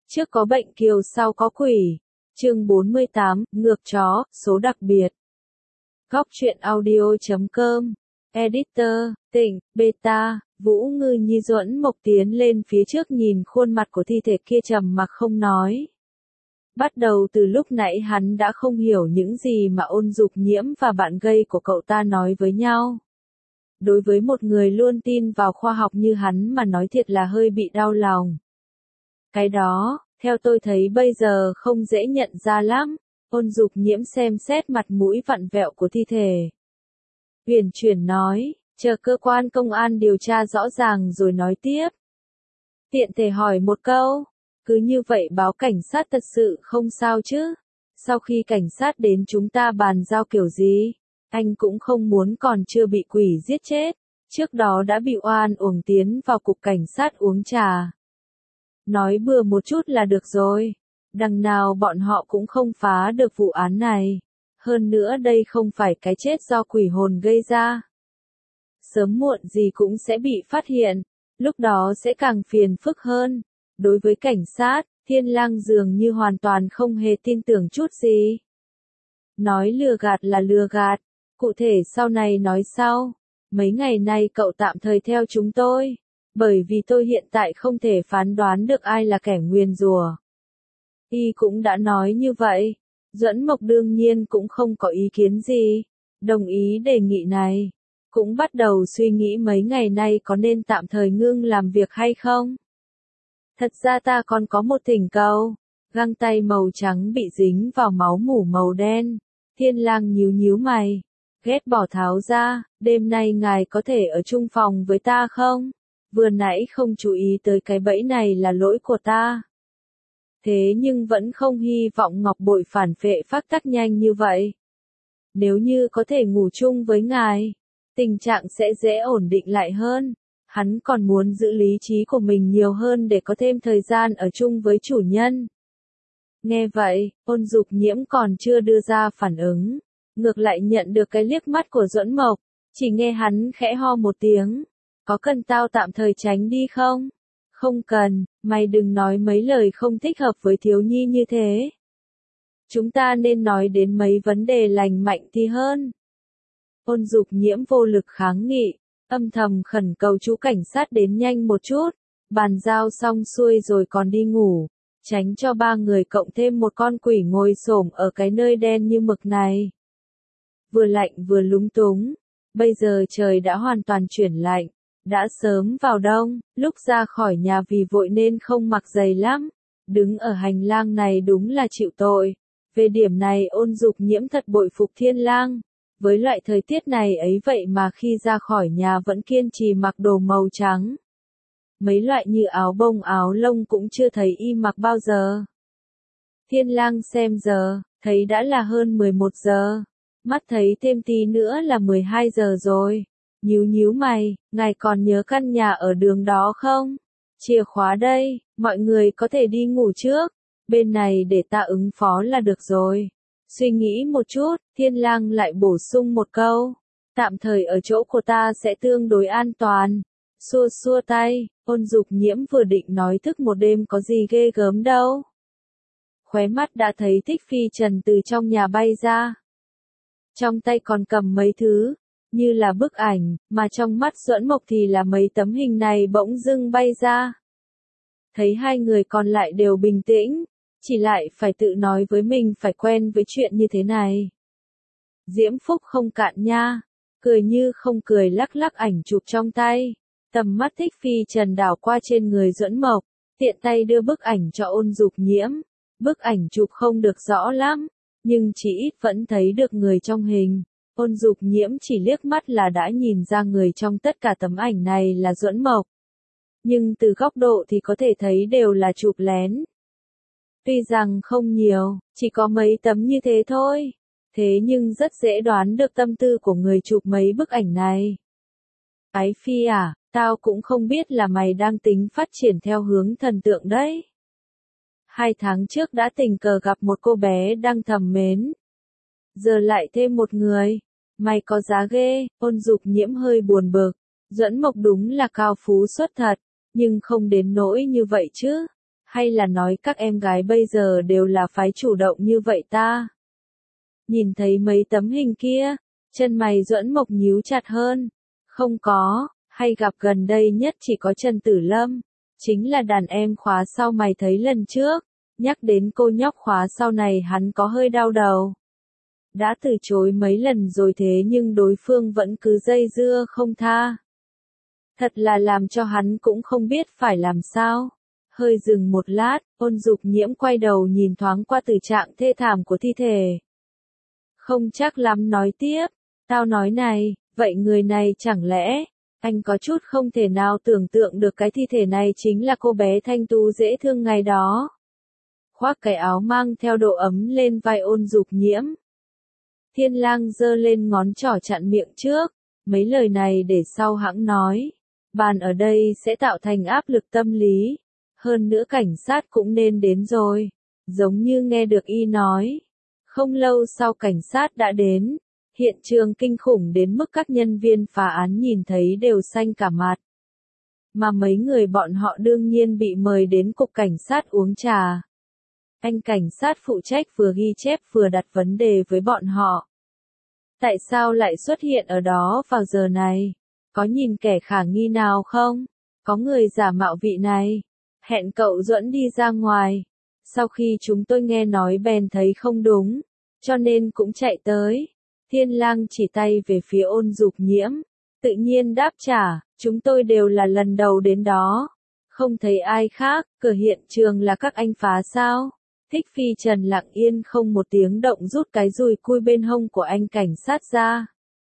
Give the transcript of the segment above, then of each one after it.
Trước có bệnh kiều sau có quỷ. Chương 48, ngược chó, số đặc biệt. Góc truyện audio.com. Editor, Tịnh, Beta, Vũ Ngư Nhi Duẫn Mộc tiến lên phía trước nhìn khuôn mặt của thi thể kia trầm mặc không nói. Bắt đầu từ lúc nãy hắn đã không hiểu những gì mà Ôn Dục Nhiễm và bạn gay của cậu ta nói với nhau. Đối với một người luôn tin vào khoa học như hắn mà nói thiệt là hơi bị đau lòng. Cái đó, theo tôi thấy bây giờ không dễ nhận ra lắm. Ôn Dục Nhiễm xem xét mặt mũi vặn vẹo của thi thể. Huyền chuyển nói, chờ cơ quan công an điều tra rõ ràng rồi nói tiếp. Tiện thể hỏi một câu, cứ như vậy báo cảnh sát thật sự không sao chứ? Sau khi cảnh sát đến chúng ta bàn giao kiểu gì? Anh cũng không muốn còn chưa bị quỷ giết chết, trước đó đã bị oan uổng tiến vào cục cảnh sát uống trà. Nói bừa một chút là được rồi, đằng nào bọn họ cũng không phá được vụ án này. Hơn nữa đây không phải cái chết do quỷ hồn gây ra. Sớm muộn gì cũng sẽ bị phát hiện, lúc đó sẽ càng phiền phức hơn. Đối với cảnh sát, Thiên Lang dường như hoàn toàn không hề tin tưởng chút gì. Nói lừa gạt là lừa gạt, cụ thể sau này nói sau. Mấy ngày nay cậu tạm thời theo chúng tôi, bởi vì tôi hiện tại không thể phán đoán được ai là kẻ nguyền rủa. Y cũng đã nói như vậy, Duẫn Mộc đương nhiên cũng không có ý kiến gì, đồng ý đề nghị này. Cũng bắt đầu suy nghĩ mấy ngày nay có nên tạm thời ngưng làm việc hay không. Thật ra ta còn có một thỉnh cầu. Găng tay màu trắng bị dính vào máu mủ màu đen. Thiên Lang nhíu nhíu mày, ghét bỏ tháo ra. Đêm nay ngài có thể ở chung phòng với ta không? Vừa nãy không chú ý tới cái bẫy này là lỗi của ta. Thế nhưng vẫn không hy vọng Ngọc Bội phản phệ phát tác nhanh như vậy. Nếu như có thể ngủ chung với ngài, tình trạng sẽ dễ ổn định lại hơn. Hắn còn muốn giữ lý trí của mình nhiều hơn để có thêm thời gian ở chung với chủ nhân. Nghe vậy, Ôn Dục Nhiễm còn chưa đưa ra phản ứng, ngược lại nhận được cái liếc mắt của Duẫn Mộc, chỉ nghe hắn khẽ ho một tiếng. Có cần tao tạm thời tránh đi không? Không cần, mày đừng nói mấy lời không thích hợp với thiếu nhi như thế. Chúng ta nên nói đến mấy vấn đề lành mạnh thì hơn. Ôn Dục Nhiễm vô lực kháng nghị, âm thầm khẩn cầu chú cảnh sát đến nhanh một chút, bàn giao xong xuôi rồi còn đi ngủ, tránh cho ba người cộng thêm một con quỷ ngồi xổm ở cái nơi đen như mực này. Vừa lạnh vừa lúng túng, bây giờ trời đã hoàn toàn chuyển lạnh, đã sớm vào đông, lúc ra khỏi nhà vì vội nên không mặc giày lắm, đứng ở hành lang này đúng là chịu tội. Về điểm này Ôn Dục Nhiễm thật bội phục Thiên Lang. Với loại thời tiết này ấy vậy mà khi ra khỏi nhà vẫn kiên trì mặc đồ màu trắng. Mấy loại như áo bông áo lông cũng chưa thấy y mặc bao giờ. Thiên Lang xem giờ, thấy đã là hơn 11 giờ. Mắt thấy thêm tí nữa là 12 giờ rồi. Nhíu nhíu mày, ngài còn nhớ căn nhà ở đường đó không? Chìa khóa đây, mọi người có thể đi ngủ trước. Bên này để ta ứng phó là được rồi. Suy nghĩ một chút, Thiên Lang lại bổ sung một câu. Tạm thời ở chỗ của ta sẽ tương đối an toàn. Xua xua tay, Ôn Dục Nhiễm vừa định nói thức một đêm có gì ghê gớm đâu. Khóe mắt đã thấy Thích Phi Trần từ trong nhà bay ra. Trong tay còn cầm mấy thứ, như là bức ảnh, mà trong mắt Duẫn Mộc thì là mấy tấm hình này bỗng dưng bay ra. Thấy hai người còn lại đều bình tĩnh, chỉ lại phải tự nói với mình phải quen với chuyện như thế này. Diễm phúc không cạn nha, cười như không cười lắc lắc ảnh chụp trong tay. Tầm mắt Thích Phi Trần đảo qua trên người Duẫn Mộc, tiện tay đưa bức ảnh cho Ôn Dục Nhiễm. Bức ảnh chụp không được rõ lắm, nhưng chỉ ít vẫn thấy được người trong hình. Ôn Dục Nhiễm chỉ liếc mắt là đã nhìn ra người trong tất cả tấm ảnh này là Duẫn Mộc. Nhưng từ góc độ thì có thể thấy đều là chụp lén. Tuy rằng không nhiều, chỉ có mấy tấm như thế thôi. Thế nhưng rất dễ đoán được tâm tư của người chụp mấy bức ảnh này. Ái Phi à, tao cũng không biết là mày đang tính phát triển theo hướng thần tượng đấy. 2 tháng trước đã tình cờ gặp một cô bé đang thầm mến. Giờ lại thêm một người. Mày có giá ghê. Ôn Dục Nhiễm hơi buồn bực. Duẫn Mộc đúng là cao phú xuất thật, nhưng không đến nỗi như vậy chứ. Hay là nói các em gái bây giờ đều là phái chủ động như vậy ta? Nhìn thấy mấy tấm hình kia, chân mày Duẫn Mộc nhíu chặt hơn. Không có, hay gặp gần đây nhất chỉ có Trần Tử Lâm. Chính là đàn em khóa sau mày thấy lần trước. Nhắc đến cô nhóc khóa sau này hắn có hơi đau đầu. Đã từ chối mấy lần rồi thế nhưng đối phương vẫn cứ dây dưa không tha. Thật là làm cho hắn cũng không biết phải làm sao. Hơi dừng một lát, Ôn Dục Nhiễm quay đầu nhìn thoáng qua tình trạng thê thảm của thi thể. Không chắc lắm nói tiếp, tao nói này, vậy người này chẳng lẽ, anh có chút không thể nào tưởng tượng được cái thi thể này chính là cô bé thanh tú dễ thương ngày đó. Khoác cái áo mang theo độ ấm lên vai Ôn Dục Nhiễm. Thiên Lang giơ lên ngón trỏ chặn miệng trước, mấy lời này để sau hãng nói. Bàn ở đây sẽ tạo thành áp lực tâm lý. Hơn nữa cảnh sát cũng nên đến rồi. Giống như nghe được y nói. Không lâu sau cảnh sát đã đến. Hiện trường kinh khủng đến mức các nhân viên phá án nhìn thấy đều xanh cả mặt. Mà mấy người bọn họ đương nhiên bị mời đến cục cảnh sát uống trà. Anh cảnh sát phụ trách vừa ghi chép vừa đặt vấn đề với bọn họ. Tại sao lại xuất hiện ở đó vào giờ này? Có nhìn kẻ khả nghi nào không? Có người giả mạo vị này. Hẹn cậu Duẫn đi ra ngoài. Sau khi chúng tôi nghe nói bèn thấy không đúng. Cho nên cũng chạy tới. Thiên Lang chỉ tay về phía Ôn Dục Nhiễm. Tự nhiên đáp trả, chúng tôi đều là lần đầu đến đó. Không thấy ai khác, cửa hiện trường là các anh phá sao? Thích Phi Trần lặng yên không một tiếng động rút cái dùi cui bên hông của anh cảnh sát ra.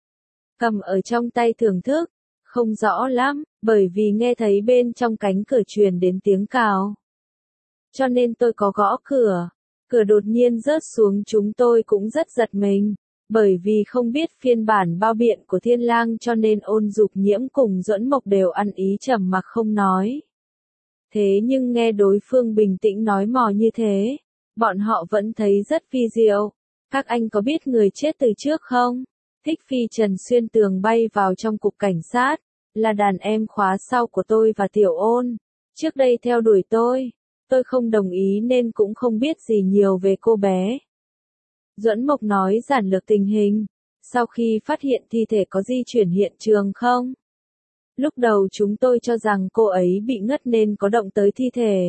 Cầm ở trong tay thưởng thức, không rõ lắm, bởi vì nghe thấy bên trong cánh cửa truyền đến tiếng cào. Cho nên tôi có gõ cửa. Cửa đột nhiên rớt xuống chúng tôi cũng rất giật mình. Bởi vì không biết phiên bản bao biện của Thiên Lang cho nên Ôn Dục Nhiễm cùng Duẫn Mộc đều ăn ý trầm mặc không nói. Thế nhưng nghe đối phương bình tĩnh nói mò như thế, bọn họ vẫn thấy rất vi diệu. Các anh có biết người chết từ trước không? Thích Phi Trần xuyên tường bay vào trong cục cảnh sát, là đàn em khóa sau của tôi và Tiểu Ôn. Trước đây theo đuổi tôi không đồng ý nên cũng không biết gì nhiều về cô bé. Duẫn Mộc nói giản lược tình hình, sau khi phát hiện thi thể có di chuyển hiện trường không? Lúc đầu chúng tôi cho rằng cô ấy bị ngất nên có động tới thi thể.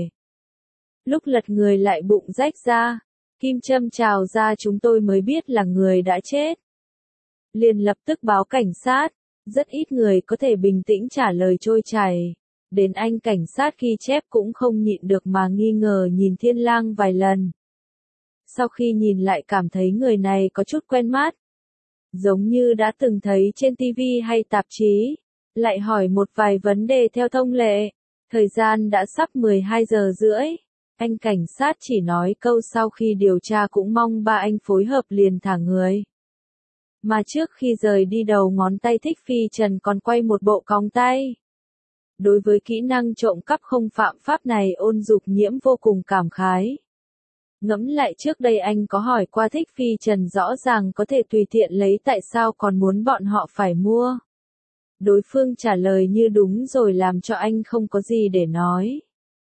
Lúc lật người lại bụng rách ra, kim châm trào ra chúng tôi mới biết là người đã chết. Liền lập tức báo cảnh sát, rất ít người có thể bình tĩnh trả lời trôi chảy. Đến anh cảnh sát ghi chép cũng không nhịn được mà nghi ngờ nhìn Thiên Lang vài lần. Sau khi nhìn lại cảm thấy người này có chút quen mắt. Giống như đã từng thấy trên TV hay tạp chí. Lại hỏi một vài vấn đề theo thông lệ. Thời gian đã sắp 12 giờ rưỡi. Anh cảnh sát chỉ nói câu sau khi điều tra cũng mong ba anh phối hợp liền thả người. Mà trước khi rời đi đầu ngón tay Thích Phi Trần còn quay một bộ còng tay. Đối với kỹ năng trộm cắp không phạm pháp này Ôn Dục Nhiễm vô cùng cảm khái. Ngẫm lại trước đây anh có hỏi qua Thích Phi Trần rõ ràng có thể tùy tiện lấy tại sao còn muốn bọn họ phải mua. Đối phương trả lời như đúng rồi làm cho anh không có gì để nói.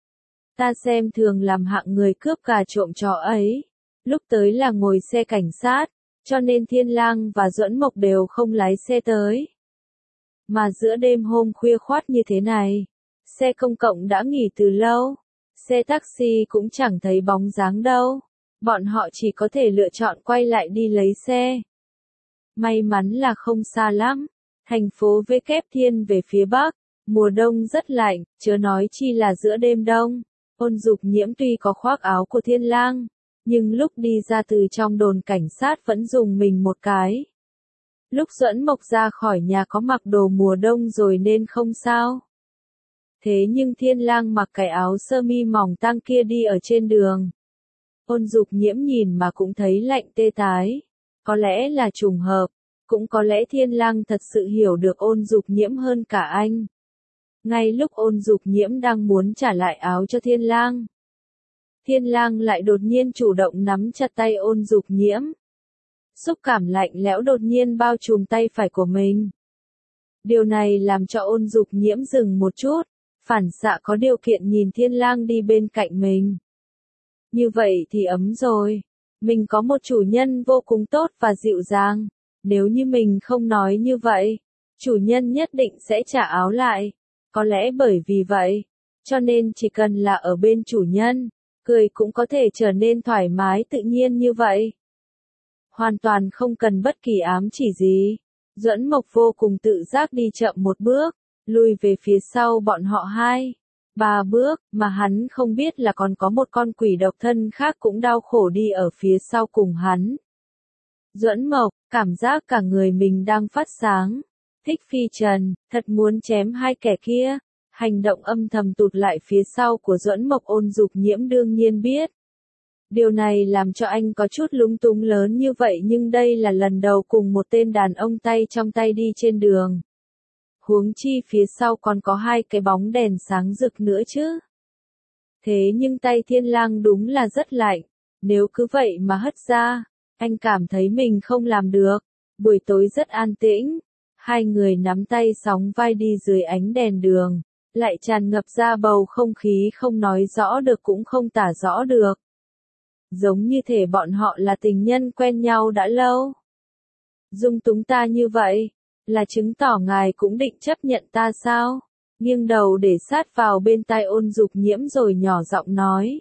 Ta xem thường làm hạng người cướp gà trộm chó ấy. Lúc tới là ngồi xe cảnh sát, cho nên Thiên Lang và Duẫn Mộc đều không lái xe tới. Mà giữa đêm hôm khuya khoắt như thế này, xe công cộng đã nghỉ từ lâu. Xe taxi cũng chẳng thấy bóng dáng đâu. Bọn họ chỉ có thể lựa chọn quay lại đi lấy xe. May mắn là không xa lắm. Thành phố V kép thiên về phía bắc. Mùa đông rất lạnh, chớ nói chi là giữa đêm đông. Ôn Dục Nhiễm tuy có khoác áo của Thiên Lang, nhưng lúc đi ra từ trong đồn cảnh sát vẫn dùng mình một cái. Lúc Duẫn Mộc ra khỏi nhà có mặc đồ mùa đông rồi nên không sao. Thế nhưng Thiên Lang mặc cái áo sơ mi mỏng tang kia đi ở trên đường. Ôn Dục Nhiễm nhìn mà cũng thấy lạnh tê tái. Có lẽ là trùng hợp, cũng có lẽ Thiên Lang thật sự hiểu được Ôn Dục Nhiễm hơn cả anh. Ngay lúc Ôn Dục Nhiễm đang muốn trả lại áo cho Thiên Lang, Thiên Lang lại đột nhiên chủ động nắm chặt tay Ôn Dục Nhiễm. Xúc cảm lạnh lẽo đột nhiên bao trùm tay phải của mình. Điều này làm cho Ôn Dục Nhiễm dừng một chút, phản xạ có điều kiện nhìn Thiên Lang đi bên cạnh mình. Như vậy thì ấm rồi. Mình có một chủ nhân vô cùng tốt và dịu dàng. Nếu như mình không nói như vậy, chủ nhân nhất định sẽ trả áo lại. Có lẽ bởi vì vậy, cho nên chỉ cần là ở bên chủ nhân, cười cũng có thể trở nên thoải mái tự nhiên như vậy. Hoàn toàn không cần bất kỳ ám chỉ gì. Duẫn Mộc vô cùng tự giác đi chậm một bước, lùi về phía sau bọn họ 2, 3 bước, mà hắn không biết là còn có một con quỷ độc thân khác cũng đau khổ đi ở phía sau cùng hắn. Duẫn Mộc, cảm giác cả người mình đang phát sáng. Thích Phi Trần, thật muốn chém hai kẻ kia. Hành động âm thầm tụt lại phía sau của Duẫn Mộc Ôn Dục Nhiễm đương nhiên biết. Điều này làm cho anh có chút lúng túng lớn như vậy, nhưng đây là lần đầu cùng một tên đàn ông tay trong tay đi trên đường. Huống chi phía sau còn có hai cái bóng đèn sáng rực nữa chứ. Thế nhưng tay Thiên Lang đúng là rất lạnh. Nếu cứ vậy mà hất ra, anh cảm thấy mình không làm được. Buổi tối rất an tĩnh. Hai người nắm tay sóng vai đi dưới ánh đèn đường. Lại tràn ngập ra bầu không khí không nói rõ được cũng không tả rõ được. Giống như thể bọn họ là tình nhân quen nhau đã lâu. Dung túng ta như vậy, là chứng tỏ ngài cũng định chấp nhận ta sao? Nghiêng đầu để sát vào bên tai Ôn Dục Nhiễm rồi nhỏ giọng nói.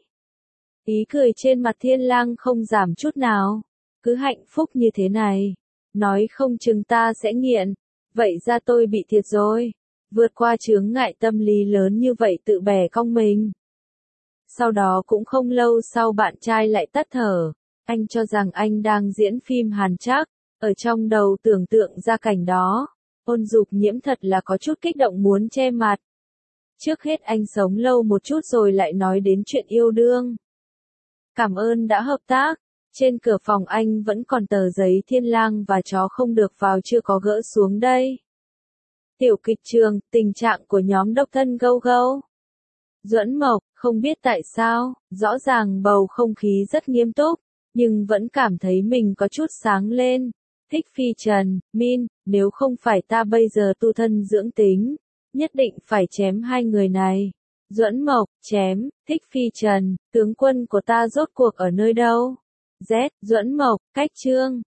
Ý cười trên mặt Thiên Lang không giảm chút nào. Cứ hạnh phúc như thế này, nói không chừng ta sẽ nghiện. Vậy ra tôi bị thiệt rồi. Vượt qua chướng ngại tâm lý lớn như vậy tự bẻ cong mình. Sau đó cũng không lâu sau bạn trai lại tắt thở. Anh cho rằng anh đang diễn phim Hàn Trác, ở trong đầu tưởng tượng ra cảnh đó. Ôn Dục Nhiễm thật là có chút kích động muốn che mặt. Trước hết anh sống lâu một chút rồi lại nói đến chuyện yêu đương. Cảm ơn đã hợp tác. Trên cửa phòng anh vẫn còn tờ giấy Thiên Lang và chó không được vào chưa có gỡ xuống đây. Tiểu kịch trường, tình trạng của nhóm độc thân Go Go. Duẫn Mộc, không biết tại sao, rõ ràng bầu không khí rất nghiêm túc, nhưng vẫn cảm thấy mình có chút sáng lên. Thích Phi Trần, Min, nếu không phải ta bây giờ tu thân dưỡng tính, nhất định phải chém hai người này. Duẫn Mộc, chém, Thích Phi Trần, tướng quân của ta rốt cuộc ở nơi đâu? Z, Duẫn Mộc, cách chương.